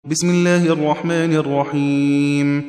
بسم الله الرحمن الرحيم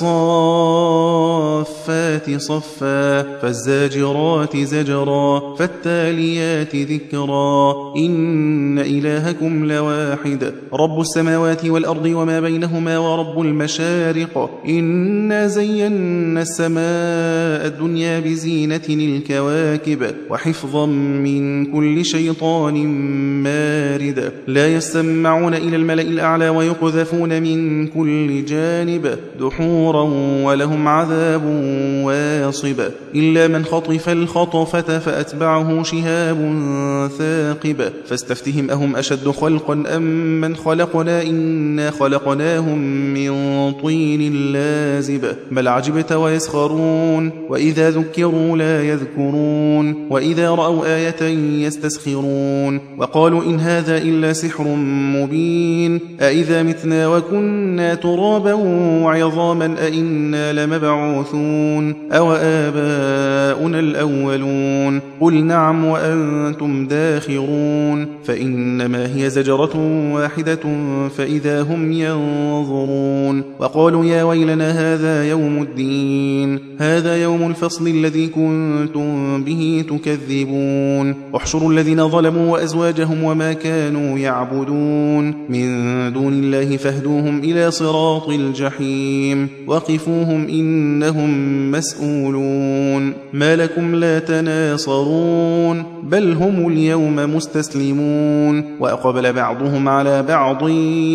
والصافات صفا فالزاجرات زجرا فالتاليات ذكرا إن إلهكم لواحد رب السماوات والأرض وما بينهما ورب المشارق إنا زينا السماء الدنيا بزينة الكواكب وحفظا من كل شيطان مارد لا يسمعون إلى الملأ الأعلى ويقذفون من كل جانب دحورا ولهم عذاب واصب إلا من خطف الخطفة فأتبعه شهاب ثاقب فاستفتهم أهم أشد خلقا أم من خلقنا إنا خلقناهم من طين لازب بل عجبت ويسخرون وإذا ذكروا لا يذكرون وإذا رأوا آية يستسخرون وقالوا إن هذا إلا سحر مبين أإذا متنا وكنا ترابا وعظاما أإنا لمبعوثون أو آباؤنا الأولون قل نعم وأنتم داخرون فإنما هي زجرة واحدة فإذا هم ينظرون وقالوا يا ويلنا هذا يوم الدين هذا يوم الفصل الذي كنتم به تكذبون احشروا الذين ظلموا وأزواجهم وما كانوا يعبدون من دون الله فاهدوهم إلى صراط الجحيم وقفوهم إنهم مسؤولون ما لكم لا تناصرون بل هم اليوم مستسلمون وأقبل بعضهم على بعض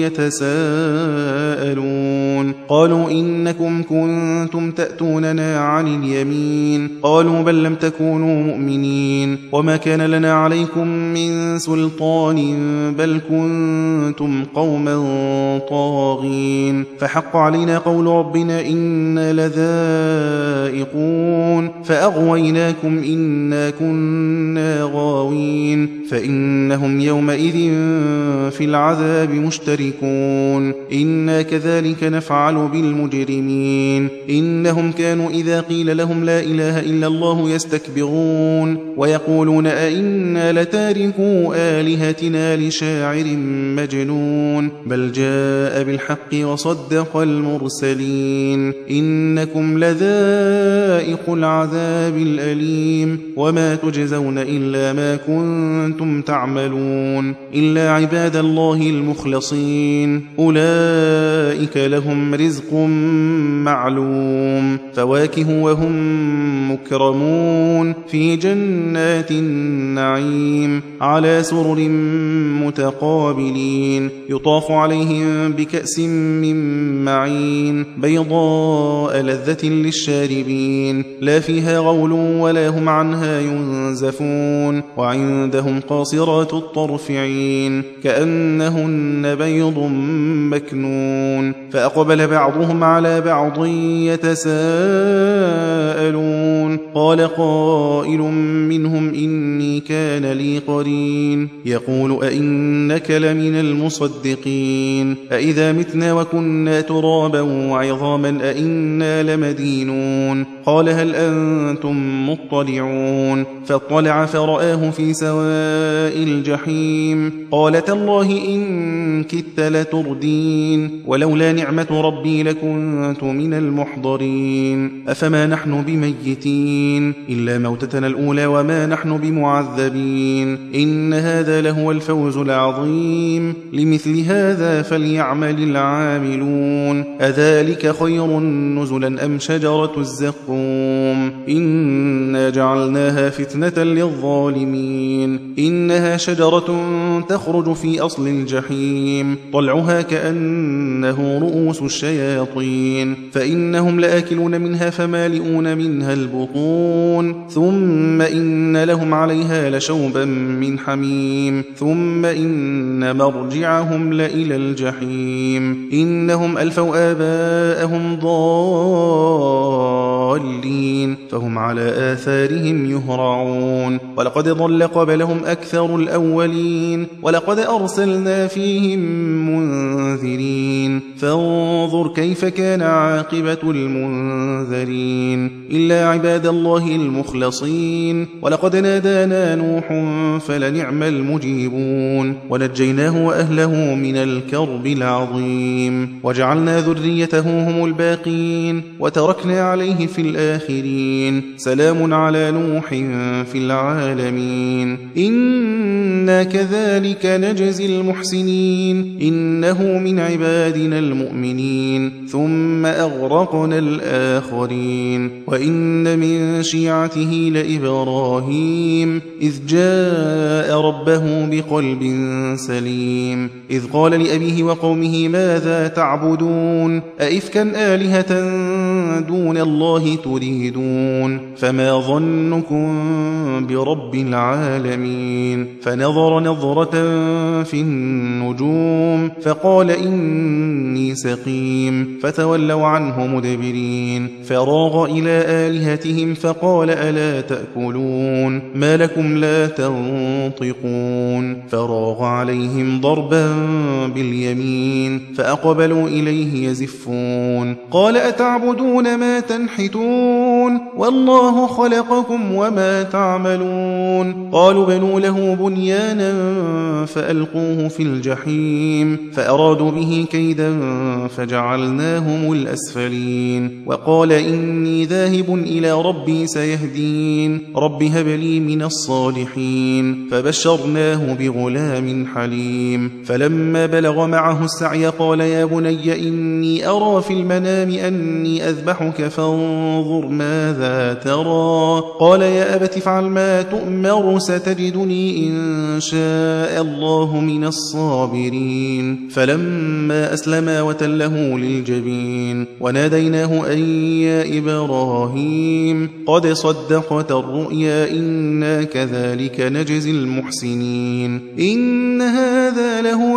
يتساءلون قالوا إنكم كنتم تأتوننا عن اليمين قالوا بل لم تكونوا مؤمنين وما كان لنا عليكم من سلطان بل كنتم قوما طاغين فحق علينا قول ربنا إنا لذائقون فأغويناكم إنا كنا غاوين فإنهم يومئذ في العذاب مشتركون إنا كذلك نفعل بالمجرمين إنهم كانوا إذا قيل لهم لا إله إلا الله يستكبرون ويقولون أئنا لتاركو آلهتنا لشاعر مجنون بل جاء بالحق وصدق المرسلين إنكم لذائق العذاب الأليم وما تجزون إلا ما كنتم تعملون إلا عباد الله المخلصين أولئك لهم رزق معلوم فواكه وهم مكرمون في جنات النعيم على سرر متقابلين يطاف عليهم بكأس من معين بيضاء لذة للشاربين لا فيها غول ولا هم عنها ينزفون وعندهم قاصرات الطرف عين كأنهن بيض مكنون فأقبل بعضهم على بعض يتساءلون قال قائل منهم إني كان لي قرين يقول أئنك لمن المصدقين أئذا متنا وكنا ترابا وعظاما أئنا لمدينون قال هل أنتم مطلعون فاطلع فرآه في سواء الجحيم قال تالله إن كدت لتردين ولولا نعمة ربي لكنت من المحضرين أفما نحن بميتين إلا موتتنا الأولى وما نحن بمعذبين إن هذا لهو الفوز العظيم لمثل هذا فليعمل العاملون أذلك خير نزلا أم شجرة الزقوم إنا جعلناها فتنة للظالمين إنها شجرة تخرج في أصل الجحيم طلعها كأنه رؤوس الشياطين فإنهم لآكلون منها فمالئون منها البطون ثم إن لهم عليها لشوبا من حميم ثم إن مرجعهم لإلى الجحيم إنهم ألفوا آباءهم ضالين فهم على آثارهم يهرعون ولقد ضل قبلهم أكثر الأولين ولقد أرسلنا فيهم منذرين فانظر فانظر كيف كان عاقبة المنذرين إلا عباد الله المخلصين ولقد نادانا نوح فلنعم المجيبون ونجيناه وأهله من الكرب العظيم وجعلنا ذريته هم الباقين وتركنا عليه في الآخرين سلام على نوح في العالمين إنا كذلك نجزي المحسنين إنه من عبادنا المؤمنين ثم أغرقنا الآخرين وإن من شيعته لإبراهيم إذ جاء ربه بقلب سليم إذ قال لأبيه وقومه ماذا تعبدون أئفكا آلهة دون الله تريدون فما ظنكم برب العالمين فنظر نظرة في النجوم فقال إني سقيم فتولوا عنه مدبرين فراغ إلى آلهتهم فقال ألا تأكلون ما لكم لا تنطقون فراغ عليهم ضربا باليمين فأقبلوا إليه يزفون قال أتعبدون ما تنحتون والله خلقكم وما تعملون قالوا بنوا له بنيانا فألقوه في الجحيم فأرادوا به كيدا فجعلناهم الأسفلين وقال إني ذاهب إلى ربي سيهدين رب هب لي من الصالحين فبشرناه بغلام حليم فلما بلغ معه السعي قال يا بني إني أرى في المنام أني أذبحك فانظر ماذا ترى قال يا أبت افعل ما تؤمر ستجدني إن شاء الله من الصابرين فلما أسلما وتله للجبين وناديناه أن يا إبراهيم قد صدقت الرؤيا إنا كذلك نجزي المحسنين إن هذا لهو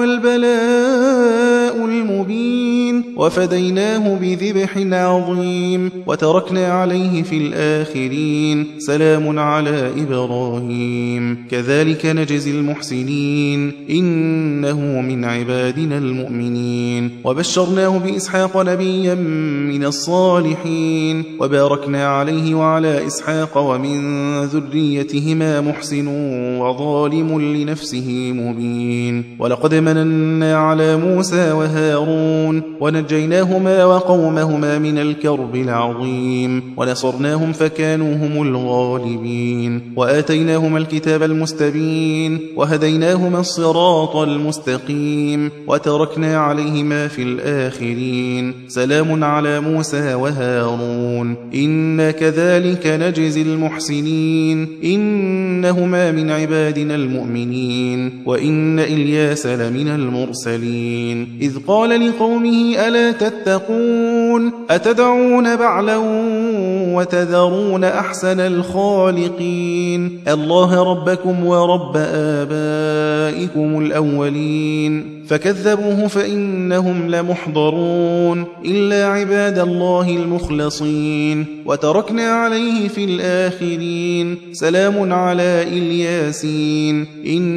البلاء المبين وفديناه بذبح عظيم وتركنا عليه في الآخرين سلام على إبراهيم كذلك نجزي المحسنين إنه من عبادنا المؤمنين وبشرناه بإسحاق نبيا من الصالحين وباركنا عليه وعلى إسحاق ومن ذريتهما محسن وظالم لنفسه مبين ولقد مننا على موسى وهارون ونجيناهما وقومهما من الكرب العظيم ونصرناهم فكانوا هم الغالبين وآتيناهما الكتاب المستبين وهديناهما الصراط المستقيم وتركنا عليهما في الآخرين سلام على موسى وهارون إنا كذلك نجزي المحسنين إنهما من عبادنا المؤمنين وإن إلياس لمن المرسلين إذ قال لقومه ألا تتقون أتدعون بعلا وتذرون أحسن الخالقين الله ربكم ورب آبائكم الأولين فكذبوه فإنهم لمحضرون إلا عباد الله المخلصين وتركنا عليه في الآخرين سلام على إلياسين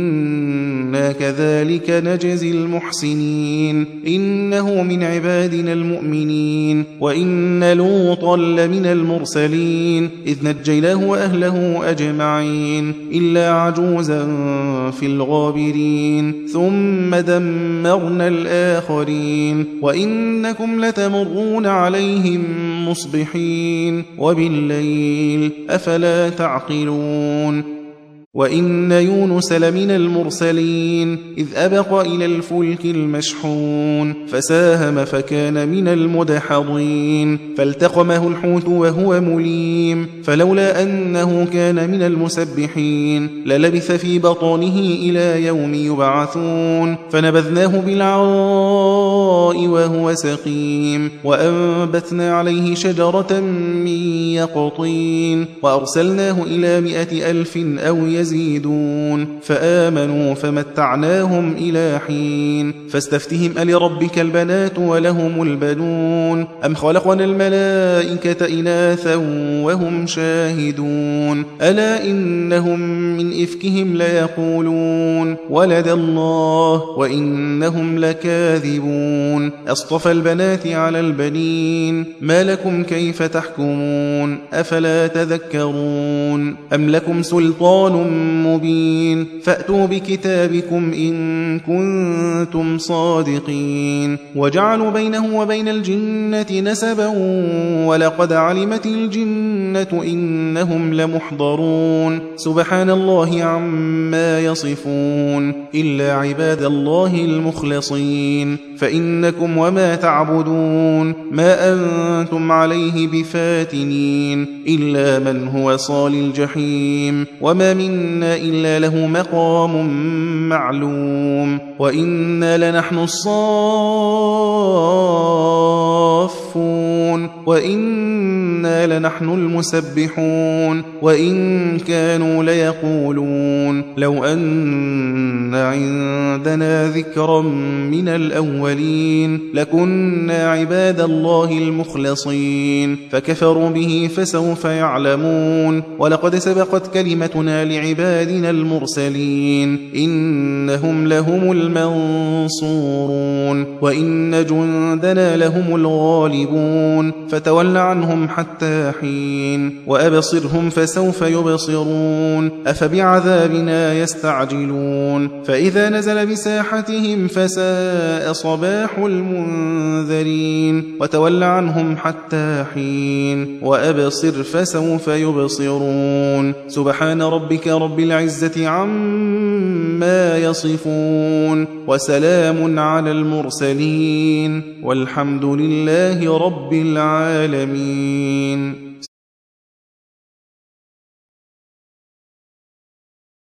إنا كذلك نجزي المحسنين إنه من عبادنا المؤمنين وإن لوطا لمن المرسلين إذ نجيناه وأهله أجمعين إلا عجوزا في الغابرين ثم دمرنا الآخرين وإنكم لتمرون عليهم مصبحين وبالليل أفلا تعقلون وإن يونس لمن المرسلين إذ أبق إلى الفلك المشحون فساهم فكان من المدحضين فالتقمه الحوت وهو مليم فلولا أنه كان من المسبحين للبث في بطنه إلى يوم يبعثون فنبذناه بالعراء وهو سقيم الجحيم وأنبتنا عليه شجرة من يقطين وأرسلناه إلى 100,000 أو يزيدون فآمنوا فمتعناهم إلى حين فاستفتهم ألربك البنات ولهم البنون أم خلقنا الملائكة إناثا وهم شاهدون ألا إنهم من إفكهم ليقولون ولد الله وإنهم لكاذبون أصطفى البنات على البنين ما لكم كيف تحكمون أفلا تذكرون أم لكم سلطان مبين فأتوا بكتابكم إن كنتم صادقين وجعلوا بينه وبين الجنة نسبا ولقد علمت الجنة إنهم لمحضرون سبحان الله عما يصفون إلا عباد الله المخلصين فإنكم وما تعبدون ما أنتم عليه بفاتنين إلا من هو صال الجحيم وما منا إلا له مقام معلوم وإنا لنحن الصافون وإنا لنحن المسبحون وإن كانوا ليقولون لو أن عندنا ذكرا من الأولين لكنا عباد الله المخلصين فكفروا به فسوف يعلمون ولقد سبقت كلمتنا لعبادنا المرسلين إنهم لهم المنصورون وإن جندنا لهم الغالبون فتول عنهم حتى حين وأبصرهم فسوف يبصرون أفبعذابنا يستعجلون فإذا نزل بساحتهم فساء صباح المنذرين وتول عنهم حتى حين وأبصر فسوف يبصرون سبحان ربك رب العزة عما يصفون وسلام على المرسلين والحمد لله رب العالمين.